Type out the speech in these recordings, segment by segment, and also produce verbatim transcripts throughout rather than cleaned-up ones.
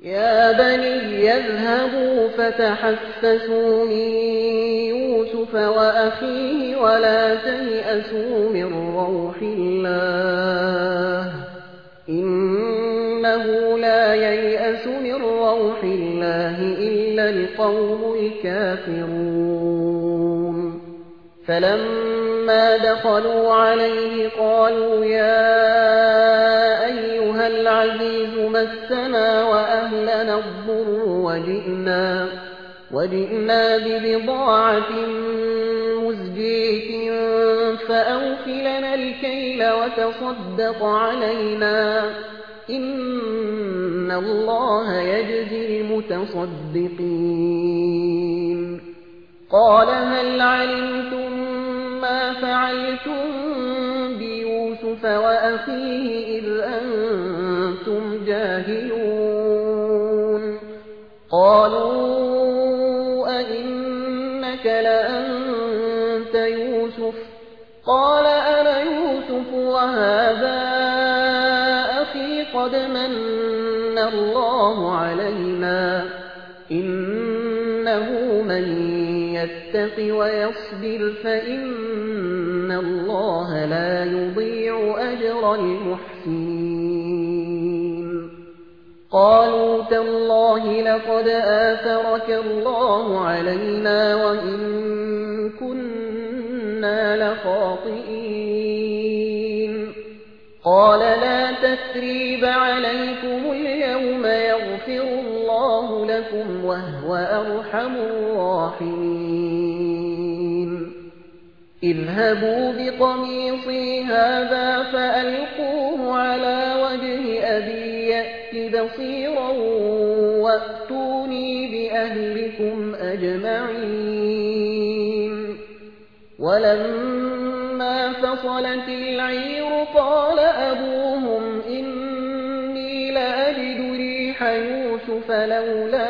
يا بني يذهبوا فتحسسوا من يوسف وأخيه ولا تيأسوا من روح الله إنه لا ييأس من روح الله إلا القوم الكافرون فلما دخلوا عليه قالوا يا أيها العزيز مسنا وأهلنا الضر وجئنا, وجئنا ببضاعة مزجية فأوف لنا الكيل وتصدق علينا إن الله يجزي المتصدقين قال هل علمتم ما فعلتم بيوسف وأخيه إذ أنتم جاهلون قالوا أئنك لأنت يوسف قال أنا يوسف وهذا أخي قد من الله علينا إنه من يتق ويصبر فإن الله لا يضيع أجر المحسنين قالوا تالله لقد آثرك الله علينا وإن كنا لخاطئين قال لا تثريب عليكم اليوم يغفر الله لكم وهو أرحم الراحمين اذهبوا بقميصي هذا فألقوه على وجه أبي يأت بصيرا وأتوني بأهلكم أجمعين ولما فصلت العير قال أبوهم إني لأجد ريح يوسف لولا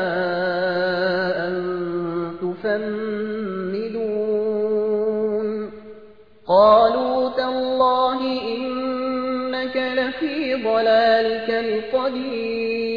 أن تفندون قالوا تالله إنك لفي ضلالك القديم